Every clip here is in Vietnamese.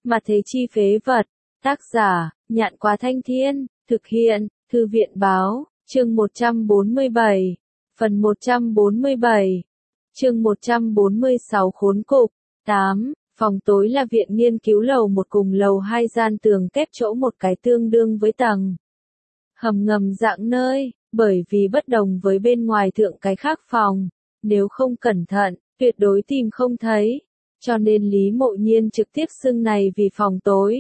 Mà thế chi phế vật. Tác giả, Nhạn Quá Thanh Thiên, thực hiện, Thư viện báo, chương 147, phần 147, chương 146 khốn cục. 8. Phòng tối là viện nghiên cứu lầu 1 cùng lầu 2 gian tường kép chỗ một cái tương đương với tầng hầm ngầm dạng nơi, bởi vì bất đồng với bên ngoài thượng cái khác phòng, nếu không cẩn thận, tuyệt đối tìm không thấy, cho nên Lý Mộ Nhiên trực tiếp xưng này vì phòng tối.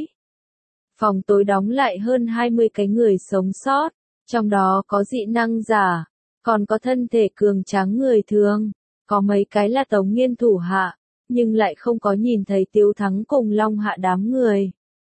Phòng tối đóng lại hơn 20 cái người sống sót, trong đó có dị năng giả, còn có thân thể cường tráng người thường, có mấy cái là Tống Nghiên thủ hạ, nhưng lại không có nhìn thấy Tiếu Thắng cùng Long Hạ đám người.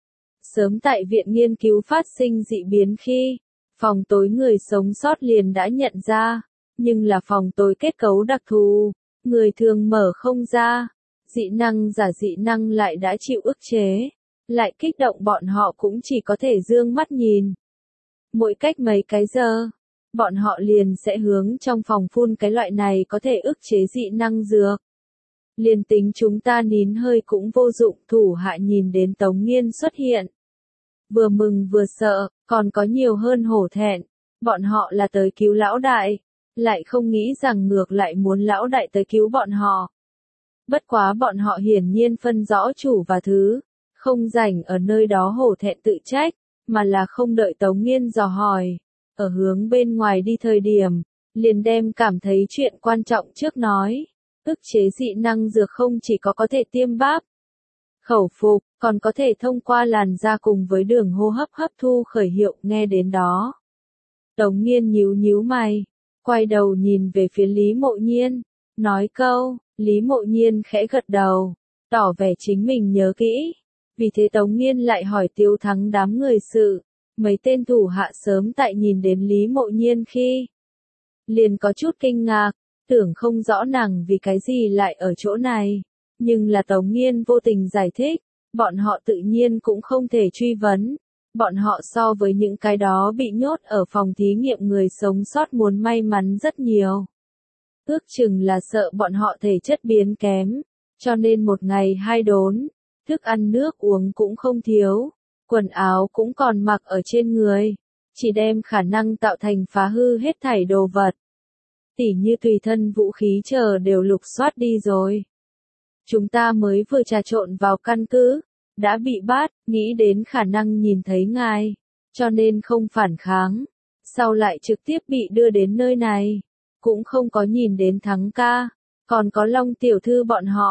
Sớm tại viện nghiên cứu phát sinh dị biến khi, phòng tối người sống sót liền đã nhận ra, nhưng là phòng tối kết cấu đặc thù, người thường mở không ra, dị năng giả dị năng lại đã chịu ức chế, lại kích động bọn họ cũng chỉ có thể dương mắt nhìn. Mỗi cách mấy cái giờ, bọn họ liền sẽ hướng trong phòng phun cái loại này có thể ức chế dị năng dược. Liền tính chúng ta nín hơi cũng vô dụng, thủ hạ nhìn đến Tống Nghiên xuất hiện. Vừa mừng vừa sợ, còn có nhiều hơn hổ thẹn, bọn họ là tới cứu lão đại, lại không nghĩ rằng ngược lại muốn lão đại tới cứu bọn họ. Bất quá bọn họ hiển nhiên phân rõ chủ và thứ, không rảnh ở nơi đó hổ thẹn tự trách, mà là không đợi Tống Nghiên dò hỏi, ở hướng bên ngoài đi thời điểm, liền đem cảm thấy chuyện quan trọng trước nói. Ức chế dị năng dược không chỉ có thể tiêm báp, khẩu phục, còn có thể thông qua làn da cùng với đường hô hấp hấp thu khởi hiệu, nghe đến đó. Tống Nghiên nhíu mày, quay đầu nhìn về phía Lý Mộ Nhiên, nói câu, Lý Mộ Nhiên khẽ gật đầu, tỏ vẻ chính mình nhớ kỹ. Vì thế Tống Nghiên lại hỏi Tiếu Thắng đám người sự, mấy tên thủ hạ sớm tại nhìn đến Lý Mộ Nhiên khi, liền có chút kinh ngạc. Tưởng không rõ nàng vì cái gì lại ở chỗ này, nhưng là Tống Nghiên vô tình giải thích, bọn họ tự nhiên cũng không thể truy vấn, bọn họ so với những cái đó bị nhốt ở phòng thí nghiệm người sống sót muốn may mắn rất nhiều. Ước chừng là sợ bọn họ thể chất biến kém, cho nên một ngày 2 đốn, thức ăn nước uống cũng không thiếu, quần áo cũng còn mặc ở trên người, chỉ đem khả năng tạo thành phá hư hết thảy đồ vật. Tỉ như tùy thân vũ khí chờ đều lục soát đi rồi. Chúng ta mới vừa trà trộn vào căn cứ, đã bị bắt, nghĩ đến khả năng nhìn thấy ngài, cho nên không phản kháng, sau lại trực tiếp bị đưa đến nơi này, cũng không có nhìn đến Thắng ca, còn có Long tiểu thư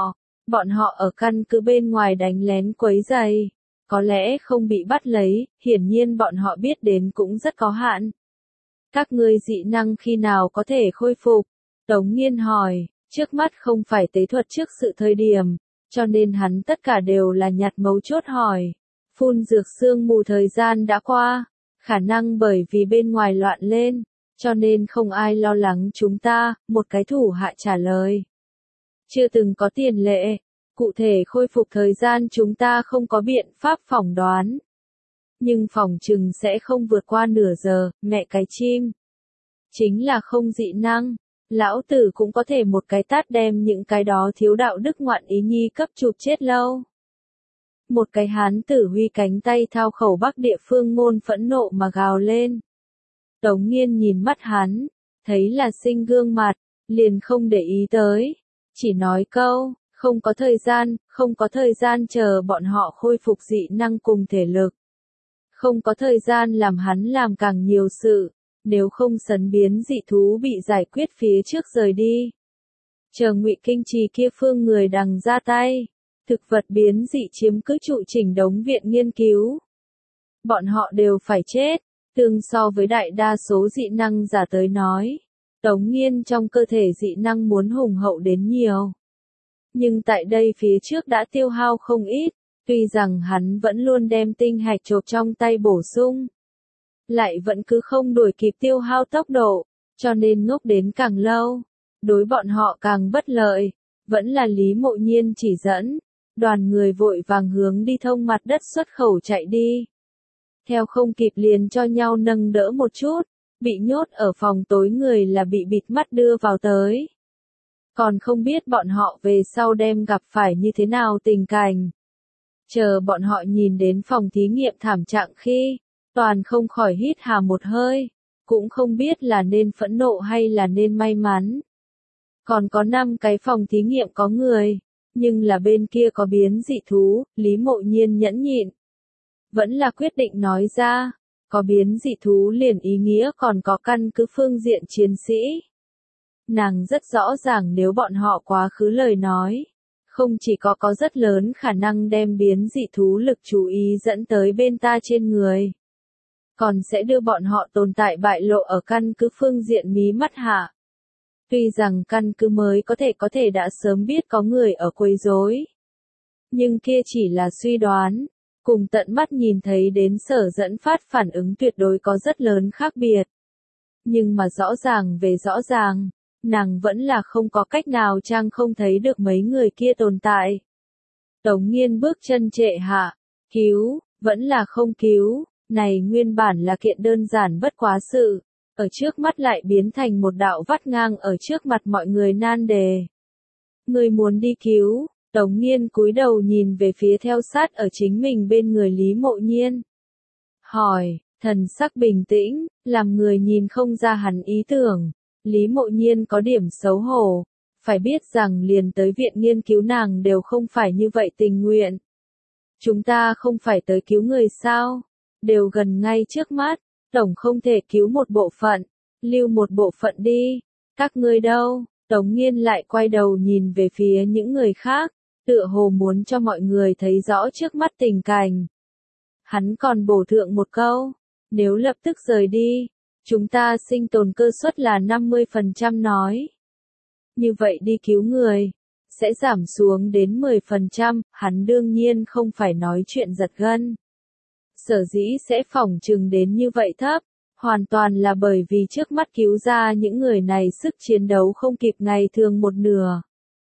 bọn họ ở căn cứ bên ngoài đánh lén quấy rầy, có lẽ không bị bắt lấy, hiển nhiên bọn họ biết đến cũng rất có hạn. Các ngươi dị năng khi nào có thể khôi phục? Tống Nghiên hỏi, trước mắt không phải tế thuật trước sự thời điểm, cho nên hắn tất cả đều là nhặt mấu chốt hỏi. Phun dược sương mù thời gian đã qua, khả năng bởi vì bên ngoài loạn lên, cho nên không ai lo lắng chúng ta, một cái thủ hạ trả lời. Chưa từng có tiền lệ, cụ thể khôi phục thời gian chúng ta không có biện pháp phỏng đoán. Nhưng phỏng chừng sẽ không vượt qua nửa giờ, mẹ cái chim. Chính là không dị năng, lão tử cũng có thể một cái tát đem những cái đó thiếu đạo đức ngoạn ý nhi cấp chụp chết lâu. Một cái hán tử huy cánh tay thao khẩu bắc địa phương ngôn phẫn nộ mà gào lên. Tống Nghiên nhìn mắt hắn, thấy là sinh gương mặt, liền không để ý tới, chỉ nói câu, không có thời gian chờ bọn họ khôi phục dị năng cùng thể lực. Không có thời gian làm hắn làm càng nhiều sự, nếu không sấn biến dị thú bị giải quyết phía trước rời đi. Chờ Ngụy Kinh Trì kia phương người đằng ra tay, thực vật biến dị chiếm cứ trụ chỉnh đống viện nghiên cứu. Bọn họ đều phải chết, tương so với đại đa số dị năng giả tới nói, Tống Nghiên trong cơ thể dị năng muốn hùng hậu đến nhiều. Nhưng tại đây phía trước đã tiêu hao không ít. Tuy rằng hắn vẫn luôn đem tinh hạch chộp trong tay bổ sung, lại vẫn cứ không đuổi kịp tiêu hao tốc độ, cho nên ngốc đến càng lâu, đối bọn họ càng bất lợi, vẫn là Lý Mộ Nhiên chỉ dẫn, đoàn người vội vàng hướng đi thông mặt đất xuất khẩu chạy đi. Theo không kịp liền cho nhau nâng đỡ một chút, bị nhốt ở phòng tối người là bị bịt mắt đưa vào tới. Còn không biết bọn họ về sau đem gặp phải như thế nào tình cảnh. Chờ bọn họ nhìn đến phòng thí nghiệm thảm trạng khi, toàn không khỏi hít hà một hơi, cũng không biết là nên phẫn nộ hay là nên may mắn. Còn có 5 cái phòng thí nghiệm có người, nhưng là bên kia có biến dị thú, Lý Mộ Nhiên nhẫn nhịn. Vẫn là quyết định nói ra, có biến dị thú liền ý nghĩa còn có căn cứ phương diện chiến sĩ. Nàng rất rõ ràng nếu bọn họ quá khứ lời nói, không chỉ có rất lớn khả năng đem biến dị thú lực chú ý dẫn tới bên ta trên người, còn sẽ đưa bọn họ tồn tại bại lộ ở căn cứ phương diện mí mắt hạ. Tuy rằng căn cứ mới có thể đã sớm biết có người ở quấy rối, nhưng kia chỉ là suy đoán, cùng tận mắt nhìn thấy đến sở dẫn phát phản ứng tuyệt đối có rất lớn khác biệt. Nhưng mà rõ ràng về rõ ràng, nàng vẫn là không có cách nào trang không thấy được mấy người kia tồn tại. Tống Nghiên bước chân trệ hạ, cứu, vẫn là không cứu, này nguyên bản là kiện đơn giản bất quá sự, ở trước mắt lại biến thành một đạo vắt ngang ở trước mặt mọi người nan đề. Người muốn đi cứu, Tống Nghiên cúi đầu nhìn về phía theo sát ở chính mình bên người Lý Mộ Nhiên. Hỏi, thần sắc bình tĩnh, làm người nhìn không ra hắn ý tưởng. Lý Mộ Nhiên có điểm xấu hổ, phải biết rằng liền tới viện nghiên cứu nàng đều không phải như vậy tình nguyện. Chúng ta không phải tới cứu người sao, đều gần ngay trước mắt, tổng không thể cứu một bộ phận, lưu một bộ phận đi, các ngươi đâu? Tống Nghiên lại quay đầu nhìn về phía những người khác, tựa hồ muốn cho mọi người thấy rõ trước mắt tình cảnh. Hắn còn bổ thượng một câu, nếu lập tức rời đi, chúng ta sinh tồn cơ suất là 50% nói. Như vậy đi cứu người, sẽ giảm xuống đến 10%, hắn đương nhiên không phải nói chuyện giật gân. Sở dĩ sẽ phỏng chừng đến như vậy thấp, hoàn toàn là bởi vì trước mắt cứu ra những người này sức chiến đấu không kịp ngày thường một nửa.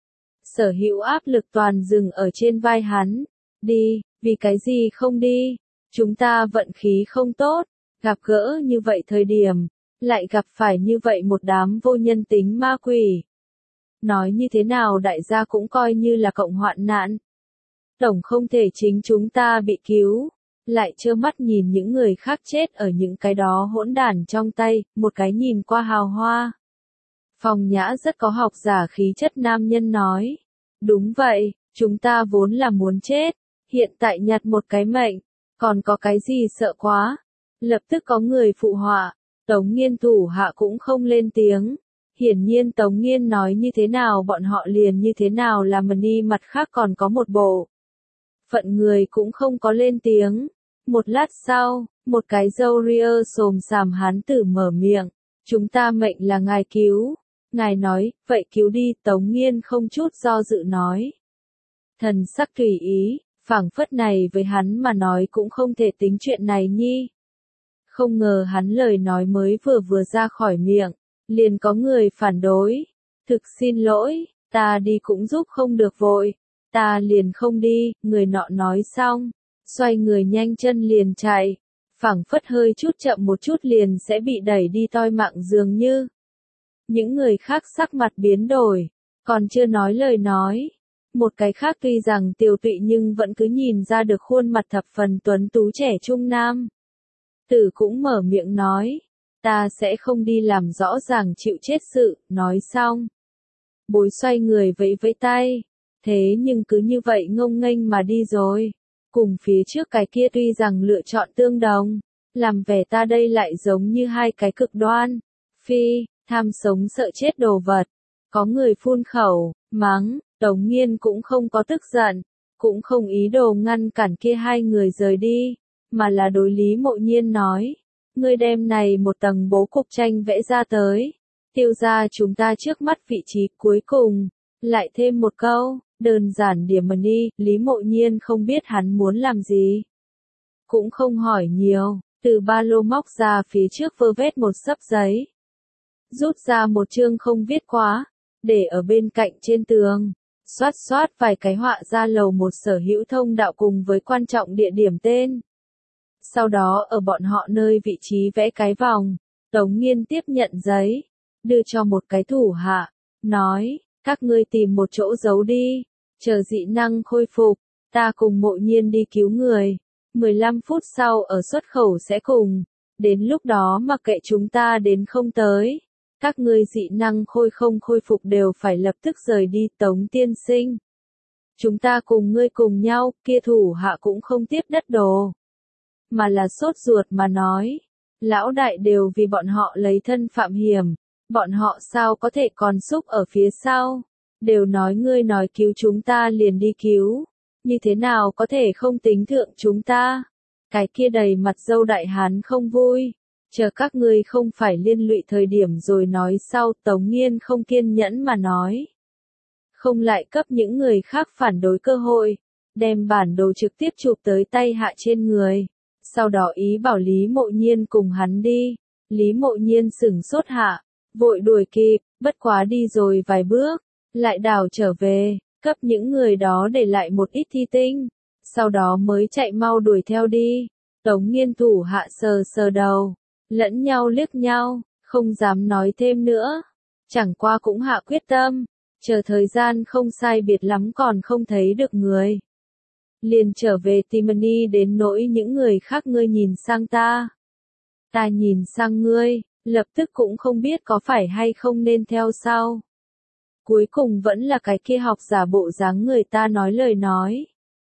Sở hữu áp lực toàn dừng ở trên vai hắn. Đi, vì cái gì không đi? Chúng ta vận khí không tốt, gặp gỡ như vậy thời điểm, lại gặp phải như vậy một đám vô nhân tính ma quỷ. Nói như thế nào đại gia cũng coi như là cộng hoạn nạn. Tổng không thể chính chúng ta bị cứu, lại trơ mắt nhìn những người khác chết ở những cái đó hỗn đản trong tay, một cái nhìn qua hào hoa. Phong Nhã rất có học giả khí chất nam nhân nói. Đúng vậy, chúng ta vốn là muốn chết, hiện tại nhặt một cái mệnh, còn có cái gì sợ quá. Lập tức có người phụ họa, Tống Nghiên thủ hạ cũng không lên tiếng. Hiển nhiên Tống Nghiên nói như thế nào bọn họ liền như thế nào làm đi, mặt khác còn có một bộ phận người cũng không có lên tiếng. Một lát sau, một cái râu ria xồm xàm hán tử mở miệng, chúng ta mệnh là ngài cứu. Ngài nói, vậy cứu đi, Tống Nghiên không chút do dự nói. Thần sắc tùy ý, phảng phất này với hắn mà nói cũng không thể tính chuyện này nhi. Không ngờ hắn lời nói mới vừa ra khỏi miệng, liền có người phản đối. Thực xin lỗi, ta đi cũng giúp không được vội, ta liền không đi, người nọ nói xong, xoay người nhanh chân liền chạy, phảng phất hơi chút chậm một chút liền sẽ bị đẩy đi toi mạng dường như. Những người khác sắc mặt biến đổi, còn chưa nói lời nói. Một cái khác tuy rằng tiều tụy nhưng vẫn cứ nhìn ra được khuôn mặt thập phần tuấn tú trẻ trung nam. Tử cũng mở miệng nói, ta sẽ không đi làm rõ ràng chịu chết sự, nói xong. Bối xoay người vẫy vẫy tay, thế nhưng cứ như vậy ngông nghênh mà đi rồi. Cùng phía trước cái kia tuy rằng lựa chọn tương đồng, làm vẻ ta đây lại giống như hai cái cực đoan. Phi, tham sống sợ chết đồ vật. Có người phun khẩu, mắng, Tống Nghiên cũng không có tức giận, cũng không ý đồ ngăn cản kia hai người rời đi, mà là đối Lý Mộ Nhiên nói, ngươi đem này một tầng bố cục tranh vẽ ra tới, tiêu ra chúng ta trước mắt vị trí cuối cùng, lại thêm một câu, đơn giản điểm mà đi, Lý Mộ Nhiên không biết hắn muốn làm gì. Cũng không hỏi nhiều, từ ba lô móc ra phía trước vơ vét một xấp giấy. Rút ra một chương không viết quá, để ở bên cạnh trên tường, xoát vài cái họa ra lầu một sở hữu thông đạo cùng với quan trọng địa điểm tên. Sau đó ở bọn họ nơi vị trí vẽ cái vòng, Tống Nghiên tiếp nhận giấy, đưa cho một cái thủ hạ, nói, các ngươi tìm một chỗ giấu đi, chờ dị năng khôi phục, Ta cùng Mộ Nhiên đi cứu người. 15 phút sau ở xuất khẩu sẽ cùng. Đến lúc đó mặc kệ chúng ta đến không tới. Các ngươi dị năng không khôi phục đều phải lập tức rời đi, Tống tiên sinh. Chúng ta cùng ngươi cùng nhau, kia thủ hạ cũng không tiếp đất đồ. Mà là sốt ruột mà nói. Lão đại đều vì bọn họ lấy thân phạm hiểm. Bọn họ sao có thể còn xúc ở phía sau. Đều nói ngươi nói cứu chúng ta liền đi cứu. Như thế nào có thể không tính thượng chúng ta. Cái kia đầy mặt dâu đại hán không vui. Chờ các ngươi không phải liên lụy thời điểm rồi nói sau. Tống Nghiên không kiên nhẫn mà nói. Không lại cấp những người khác phản đối cơ hội. Đem bản đồ trực tiếp chụp tới tay hạ trên người. Sau đó ý bảo Lý Mộ Nhiên cùng hắn đi. Lý Mộ Nhiên sửng sốt hạ. Vội đuổi kịp, bất quá đi rồi vài bước. Lại đảo trở về, cấp những người đó để lại một ít thi tinh. Sau đó mới chạy mau đuổi theo đi. Tống Nghiên thủ hạ sờ sờ đầu. Lẫn nhau liếc nhau, không dám nói thêm nữa. Chẳng qua cũng hạ quyết tâm. Chờ thời gian không sai biệt lắm còn không thấy được người. Liền trở về Timony đến nỗi những người khác ngươi nhìn sang ta. Ta nhìn sang ngươi, lập tức cũng không biết có phải hay không nên theo sau. Cuối cùng vẫn là cái kia học giả bộ dáng người ta nói lời nói.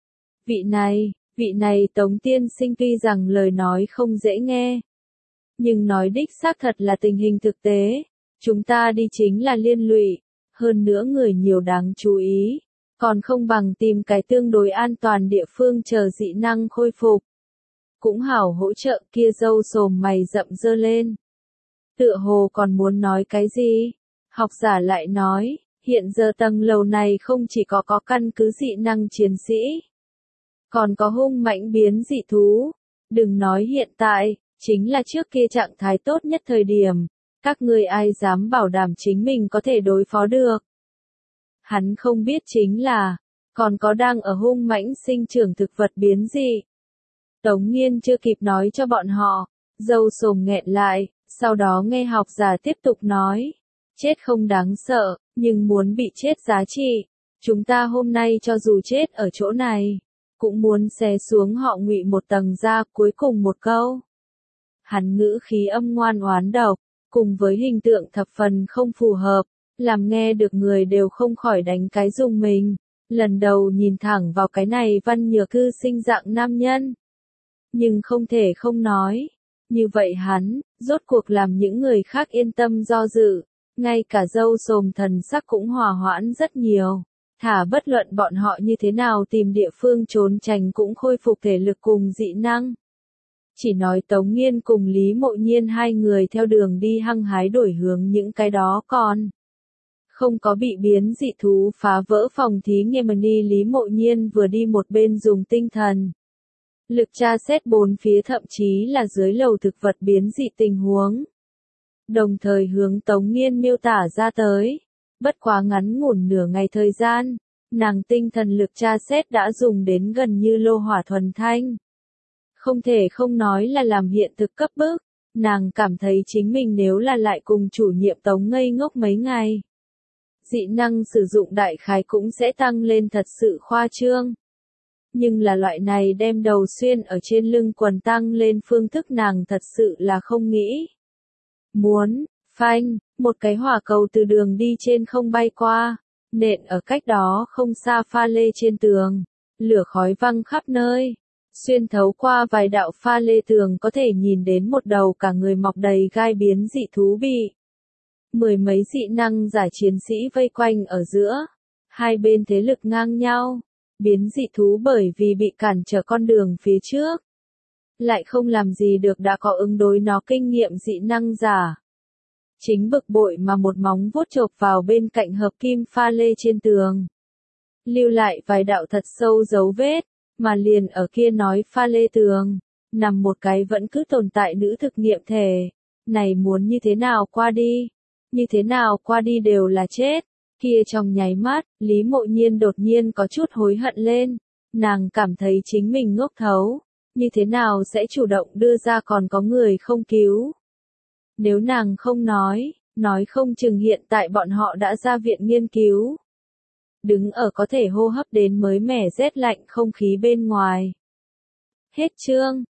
Vị này Tống tiên sinh tuy rằng lời nói không dễ nghe. Nhưng nói đích xác thật là tình hình thực tế. Chúng ta đi chính là liên lụy. Hơn nữa người nhiều đáng chú ý. Còn không bằng tìm cái tương đối an toàn địa phương chờ dị năng khôi phục. Cũng hảo hỗ trợ kia râu sồm mày rậm dơ lên. Tựa hồ còn muốn nói cái gì? Học giả lại nói, hiện giờ tầng lầu này không chỉ có căn cứ dị năng chiến sĩ. Còn có hung mãnh biến dị thú. Đừng nói hiện tại, chính là trước kia trạng thái tốt nhất thời điểm. Các ngươi ai dám bảo đảm chính mình có thể đối phó được. Hắn không biết chính là, còn có đang ở hung mãnh sinh trưởng thực vật biến dị. Tống Nghiên chưa kịp nói cho bọn họ, dâu sồm nghẹn lại, sau đó nghe học giả tiếp tục nói. Chết không đáng sợ, nhưng muốn bị chết giá trị. Chúng ta hôm nay cho dù chết ở chỗ này, cũng muốn xé xuống họ Ngụy một tầng ra. Cuối cùng một câu. Hắn ngữ khí âm ngoan oán độc, cùng với hình tượng thập phần không phù hợp, làm nghe được người đều không khỏi đánh cái rùng mình. Lần đầu nhìn thẳng vào cái này văn nhược cư sinh dạng nam nhân. Nhưng không thể không nói. Như vậy hắn, rốt cuộc làm những người khác yên tâm do dự. Ngay cả dâu sồm thần sắc cũng hòa hoãn rất nhiều. Thả bất luận bọn họ như thế nào tìm địa phương trốn tránh cũng khôi phục thể lực cùng dị năng. Chỉ nói Tống Nghiên cùng Lý Mộ Nhiên hai người theo đường đi hăng hái đổi hướng những cái đó còn. Không có bị biến dị thú phá vỡ phòng thí nghiệm Lý Mộ Nhiên vừa đi một bên dùng tinh thần. Lực tra xét bốn phía thậm chí là dưới lầu thực vật biến dị tình huống. Đồng thời hướng Tống Nghiên miêu tả ra tới. Bất quá ngắn ngủn nửa ngày thời gian, nàng tinh thần lực tra xét đã dùng đến gần như lô hỏa thuần thanh. Không thể không nói là làm hiện thực cấp bức, nàng cảm thấy chính mình nếu là lại cùng chủ nhiệm Tống ngây ngốc mấy ngày. Dị năng sử dụng đại khái cũng sẽ tăng lên thật sự khoa trương. Nhưng là loại này đem đầu xuyên ở trên lưng quần tăng lên phương thức nàng thật sự là không nghĩ. Muốn, phanh, một cái hỏa cầu từ đường đi trên không bay qua, nện ở cách đó không xa pha lê trên tường, lửa khói văng khắp nơi. Xuyên thấu qua vài đạo pha lê tường có thể nhìn đến một đầu cả người mọc đầy gai biến dị thú bị. Mười mấy dị năng giả chiến sĩ vây quanh ở giữa. Hai bên thế lực ngang nhau. Biến dị thú bởi vì bị cản trở con đường phía trước. Lại không làm gì được đã có ứng đối nó kinh nghiệm dị năng giả. Chính bực bội mà một móng vuốt chộp vào bên cạnh hợp kim pha lê trên tường. Lưu lại vài đạo thật sâu dấu vết. Mà liền ở kia nói pha lê tường, nằm một cái vẫn cứ tồn tại nữ thực nghiệm thể. Này muốn như thế nào qua đi? Như thế nào qua đi đều là chết. Kia trong nháy mắt, Lý Mộ Nhiên đột nhiên có chút hối hận lên. Nàng cảm thấy chính mình ngốc thấu. Như thế nào sẽ chủ động đưa ra còn có người không cứu? Nếu nàng không nói không chừng hiện tại bọn họ đã ra viện nghiên cứu. đứng ở có thể hô hấp đến mới mẻ rét lạnh không khí bên ngoài. Hết chương.